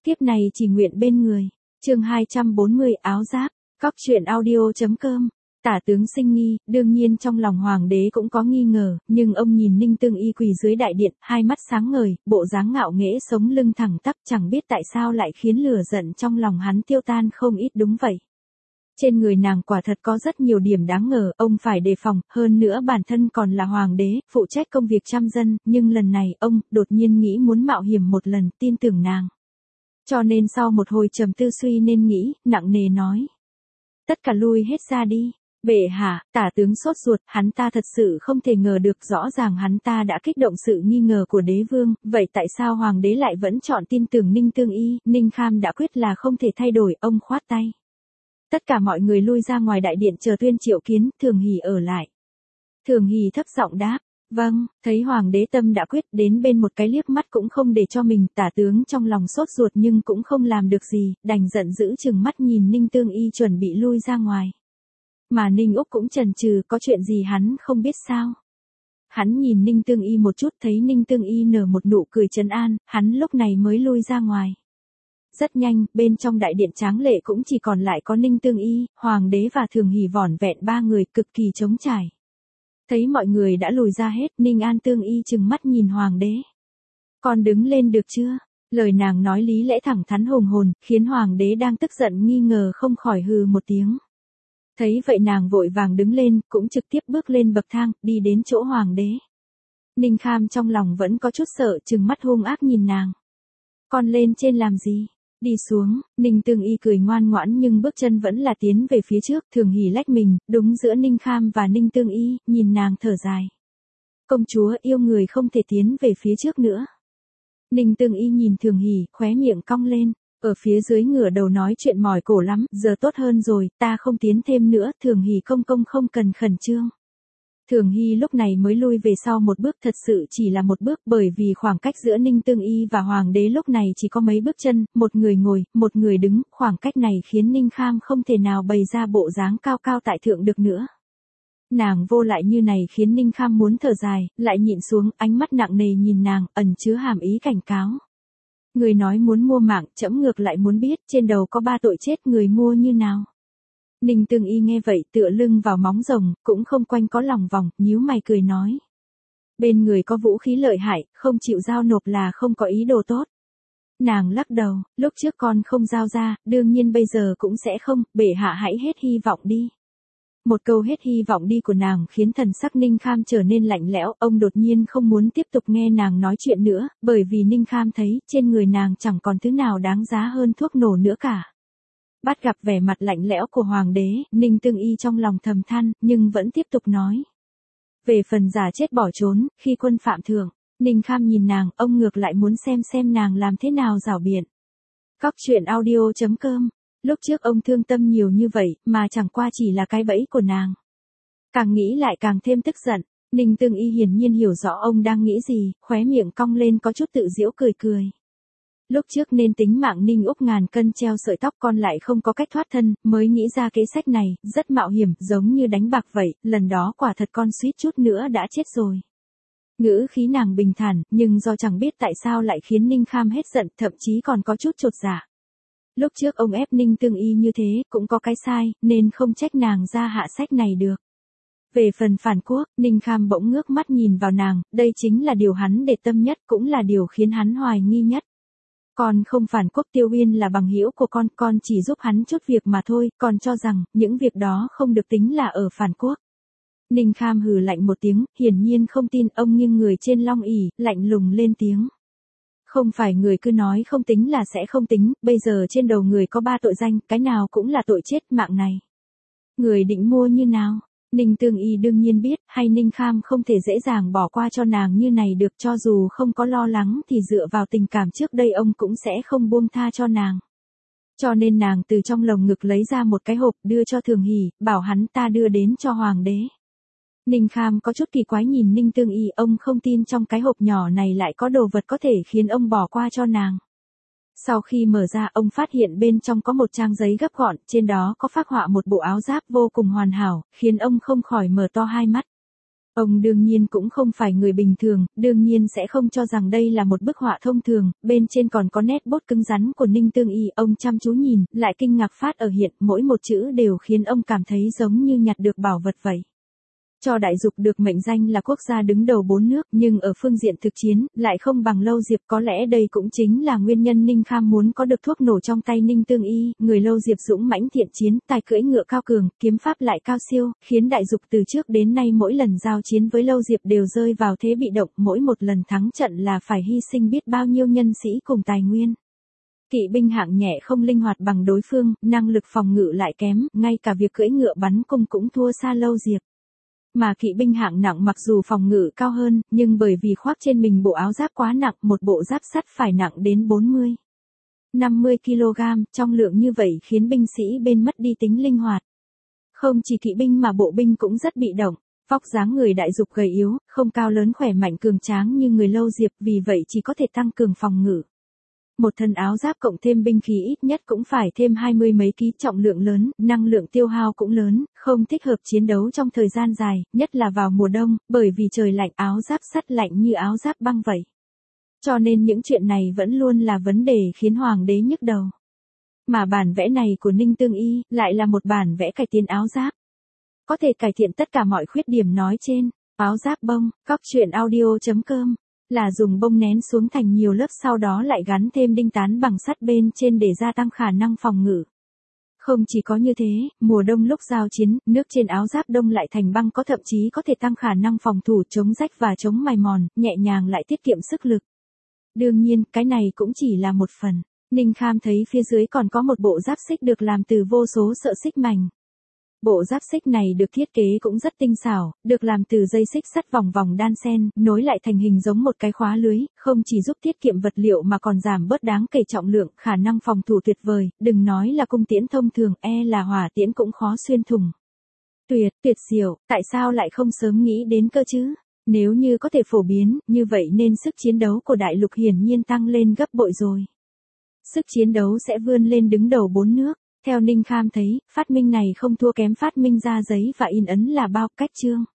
kiếp này chỉ nguyện bên người. Chương 240 áo giáp. Cóc truyện audio.com. Tả tướng sinh nghi, đương nhiên trong lòng hoàng đế cũng có nghi ngờ, nhưng ông nhìn Ninh Tương Y quỳ dưới đại điện, hai mắt sáng ngời, bộ dáng ngạo nghễ sống lưng thẳng tắp, chẳng biết tại sao lại khiến lửa giận trong lòng hắn tiêu tan không ít. Đúng vậy. Trên người nàng quả thật có rất nhiều điểm đáng ngờ, ông phải đề phòng, hơn nữa bản thân còn là hoàng đế, phụ trách công việc trăm dân, nhưng lần này ông đột nhiên nghĩ muốn mạo hiểm một lần, tin tưởng nàng. Cho nên sau một hồi trầm tư suy nên nghĩ, nặng nề nói. Tất cả lui hết ra đi. Bệ hạ, tả tướng sốt ruột, hắn ta thật sự không thể ngờ được, rõ ràng hắn ta đã kích động sự nghi ngờ của đế vương, vậy tại sao hoàng đế lại vẫn chọn tin tưởng Ninh Tương Y, Ninh Kham đã quyết là không thể thay đổi, ông khoát tay. Tất cả mọi người lui ra ngoài đại điện chờ tuyên triệu kiến, Thường Hỷ ở lại. Thường Hỷ thấp giọng đáp, vâng, thấy hoàng đế tâm đã quyết, đến bên một cái liếc mắt cũng không để cho mình, tả tướng trong lòng sốt ruột nhưng cũng không làm được gì, đành giận dữ chừng mắt nhìn Ninh Tương Y chuẩn bị lui ra ngoài. Mà Ninh Úc cũng chần chừ, có chuyện gì hắn không biết sao. Hắn nhìn Ninh Tương Y một chút, thấy Ninh Tương Y nở một nụ cười trấn an, hắn lúc này mới lui ra ngoài. Rất nhanh, bên trong đại điện tráng lệ cũng chỉ còn lại có Ninh Tương Y, hoàng đế và Thường Hỷ vỏn vẹn ba người, cực kỳ trống trải. Thấy mọi người đã lùi ra hết, Ninh An Tương Y chừng mắt nhìn hoàng đế. Con đứng lên được chưa? Lời nàng nói lý lẽ thẳng thắn hùng hồn, khiến hoàng đế đang tức giận nghi ngờ không khỏi hừ một tiếng. Thấy vậy nàng vội vàng đứng lên, cũng trực tiếp bước lên bậc thang, đi đến chỗ hoàng đế. Ninh Kham trong lòng vẫn có chút sợ, trừng mắt hung ác nhìn nàng. Con lên trên làm gì? Đi xuống, Ninh Tương Y cười ngoan ngoãn nhưng bước chân vẫn là tiến về phía trước, Thường Hỷ lách mình, đúng giữa Ninh Kham và Ninh Tương Y, nhìn nàng thở dài. Công chúa yêu người không thể tiến về phía trước nữa. Ninh Tương Y nhìn Thường Hỷ, khóe miệng cong lên, ở phía dưới ngửa đầu nói chuyện mỏi cổ lắm, giờ tốt hơn rồi, ta không tiến thêm nữa, Thường Hỷ công công không cần khẩn trương. Thường Hy lúc này mới lui về sau một bước, thật sự chỉ là một bước, bởi vì khoảng cách giữa Ninh Tương Y và hoàng đế lúc này chỉ có mấy bước chân, một người ngồi, một người đứng, khoảng cách này khiến Ninh Kham không thể nào bày ra bộ dáng cao cao tại thượng được nữa. Nàng vô lại như này khiến Ninh Kham muốn thở dài, lại nhịn xuống, ánh mắt nặng nề nhìn nàng, ẩn chứa hàm ý cảnh cáo. Người nói muốn mua mạng, trẫm ngược lại muốn biết, trên đầu có 3 tội chết, người mua như nào. Ninh Tương Y nghe vậy tựa lưng vào móng rồng, cũng không quanh có lòng vòng, nhíu mày cười nói. Bên người có vũ khí lợi hại, không chịu giao nộp là không có ý đồ tốt. Nàng lắc đầu, lúc trước con không giao ra, đương nhiên bây giờ cũng sẽ không, bệ hạ hãy hết hy vọng đi. Một câu hết hy vọng đi của nàng khiến thần sắc Ninh Kham trở nên lạnh lẽo, ông đột nhiên không muốn tiếp tục nghe nàng nói chuyện nữa, bởi vì Ninh Kham thấy trên người nàng chẳng còn thứ nào đáng giá hơn thuốc nổ nữa cả. Bắt gặp vẻ mặt lạnh lẽo của hoàng đế, Ninh Tương Y trong lòng thầm than, nhưng vẫn tiếp tục nói. Về phần giả chết bỏ trốn, khi quân phạm thượng, Ninh Kham nhìn nàng, ông ngược lại muốn xem nàng làm thế nào giảo biện. Cóc truyện audio.com. Lúc trước ông thương tâm nhiều như vậy, mà chẳng qua chỉ là cái bẫy của nàng. Càng nghĩ lại càng thêm tức giận, Ninh Tương Y hiển nhiên hiểu rõ ông đang nghĩ gì, khóe miệng cong lên có chút tự giễu cười cười. Lúc trước nên tính mạng Ninh Úc ngàn cân treo sợi tóc, con lại không có cách thoát thân, mới nghĩ ra kế sách này, rất mạo hiểm, giống như đánh bạc vậy, lần đó quả thật con suýt chút nữa đã chết rồi. Ngữ khí nàng bình thản, nhưng do chẳng biết tại sao lại khiến Ninh Kham hết giận, thậm chí còn có chút chột dạ. Lúc trước ông ép Ninh Tương Y như thế, cũng có cái sai, nên không trách nàng ra hạ sách này được. Về phần phản quốc, Ninh Kham bỗng ngước mắt nhìn vào nàng, đây chính là điều hắn để tâm nhất, cũng là điều khiến hắn hoài nghi nhất. Con không phản quốc, Tiêu Uyên là bằng hữu của con chỉ giúp hắn chút việc mà thôi, con cho rằng, những việc đó không được tính là ở phản quốc. Ninh Kham hừ lạnh một tiếng, hiển nhiên không tin, ông nghiêng người trên long ỷ, lạnh lùng lên tiếng. Không phải người cứ nói không tính là sẽ không tính, bây giờ trên đầu người có 3 tội danh, cái nào cũng là tội chết, mạng này. Người định mua như nào? Ninh Tương Y đương nhiên biết, hay Ninh Kham không thể dễ dàng bỏ qua cho nàng như này được, cho dù không có lo lắng thì dựa vào tình cảm trước đây ông cũng sẽ không buông tha cho nàng. Cho nên nàng từ trong lồng ngực lấy ra một cái hộp đưa cho Thường Hỷ, bảo hắn ta đưa đến cho hoàng đế. Ninh Kham có chút kỳ quái nhìn Ninh Tương Y, ông không tin trong cái hộp nhỏ này lại có đồ vật có thể khiến ông bỏ qua cho nàng. Sau khi mở ra, ông phát hiện bên trong có một trang giấy gấp gọn, trên đó có phác họa một bộ áo giáp vô cùng hoàn hảo, khiến ông không khỏi mở to hai mắt. Ông đương nhiên cũng không phải người bình thường, đương nhiên sẽ không cho rằng đây là một bức họa thông thường, bên trên còn có nét bút cứng rắn của Ninh Tương Y, ông chăm chú nhìn, lại kinh ngạc phát ở hiện, mỗi một chữ đều khiến ông cảm thấy giống như nhặt được bảo vật vậy. Cho Đại Dục được mệnh danh là quốc gia đứng đầu 4 nước, nhưng ở phương diện thực chiến, lại không bằng Lâu Diệp, có lẽ đây cũng chính là nguyên nhân Ninh Kham muốn có được thuốc nổ trong tay Ninh Tương Y, người Lâu Diệp dũng mãnh thiện chiến, tài cưỡi ngựa cao cường, kiếm pháp lại cao siêu, khiến Đại Dục từ trước đến nay mỗi lần giao chiến với Lâu Diệp đều rơi vào thế bị động, mỗi một lần thắng trận là phải hy sinh biết bao nhiêu nhân sĩ cùng tài nguyên. Kỵ binh hạng nhẹ không linh hoạt bằng đối phương, năng lực phòng ngự lại kém, ngay cả việc cưỡi ngựa bắn cung cũng thua xa Lâu Diệp. Mà kỵ binh hạng nặng mặc dù phòng ngự cao hơn, nhưng bởi vì khoác trên mình bộ áo giáp quá nặng, một bộ giáp sắt phải nặng đến 40-50 kg, trong lượng như vậy khiến binh sĩ bên mất đi tính linh hoạt. Không chỉ kỵ binh mà bộ binh cũng rất bị động, vóc dáng người Đại Dục gầy yếu, không cao lớn khỏe mạnh cường tráng như người Lâu Diệp, vì vậy chỉ có thể tăng cường phòng ngự. Một thân áo giáp cộng thêm binh khí ít nhất cũng phải thêm 20 mấy ký, trọng lượng lớn, năng lượng tiêu hao cũng lớn, không thích hợp chiến đấu trong thời gian dài, nhất là vào mùa đông, bởi vì trời lạnh, áo giáp sắt lạnh như áo giáp băng vậy. Cho nên những chuyện này vẫn luôn là vấn đề khiến hoàng đế nhức đầu. Mà bản vẽ này của Ninh Tương Y lại là một bản vẽ cải tiến áo giáp. Có thể cải thiện tất cả mọi khuyết điểm nói trên. Áo giáp bông, coctruyện.audio.com là dùng bông nén xuống thành nhiều lớp, sau đó lại gắn thêm đinh tán bằng sắt bên trên để gia tăng khả năng phòng ngự. Không chỉ có như thế, mùa đông lúc giao chiến, nước trên áo giáp đông lại thành băng, có thậm chí có thể tăng khả năng phòng thủ, chống rách và chống mài mòn, nhẹ nhàng lại tiết kiệm sức lực. Đương nhiên, cái này cũng chỉ là một phần. Ninh Kham thấy phía dưới còn có một bộ giáp xích được làm từ vô số sợi xích mảnh. Bộ giáp xích này được thiết kế cũng rất tinh xảo, được làm từ dây xích sắt vòng vòng đan xen, nối lại thành hình giống một cái khóa lưới, không chỉ giúp tiết kiệm vật liệu mà còn giảm bớt đáng kể trọng lượng, khả năng phòng thủ tuyệt vời, đừng nói là cung tiễn thông thường, là hỏa tiễn cũng khó xuyên thủng. Tuyệt diệu, tại sao lại không sớm nghĩ đến cơ chứ? Nếu như có thể phổ biến, như vậy nên sức chiến đấu của đại lục hiển nhiên tăng lên gấp bội rồi. Sức chiến đấu sẽ vươn lên đứng đầu 4 nước. Theo Ninh Kham thấy, phát minh này không thua kém phát minh ra giấy và in ấn là bao cách chương.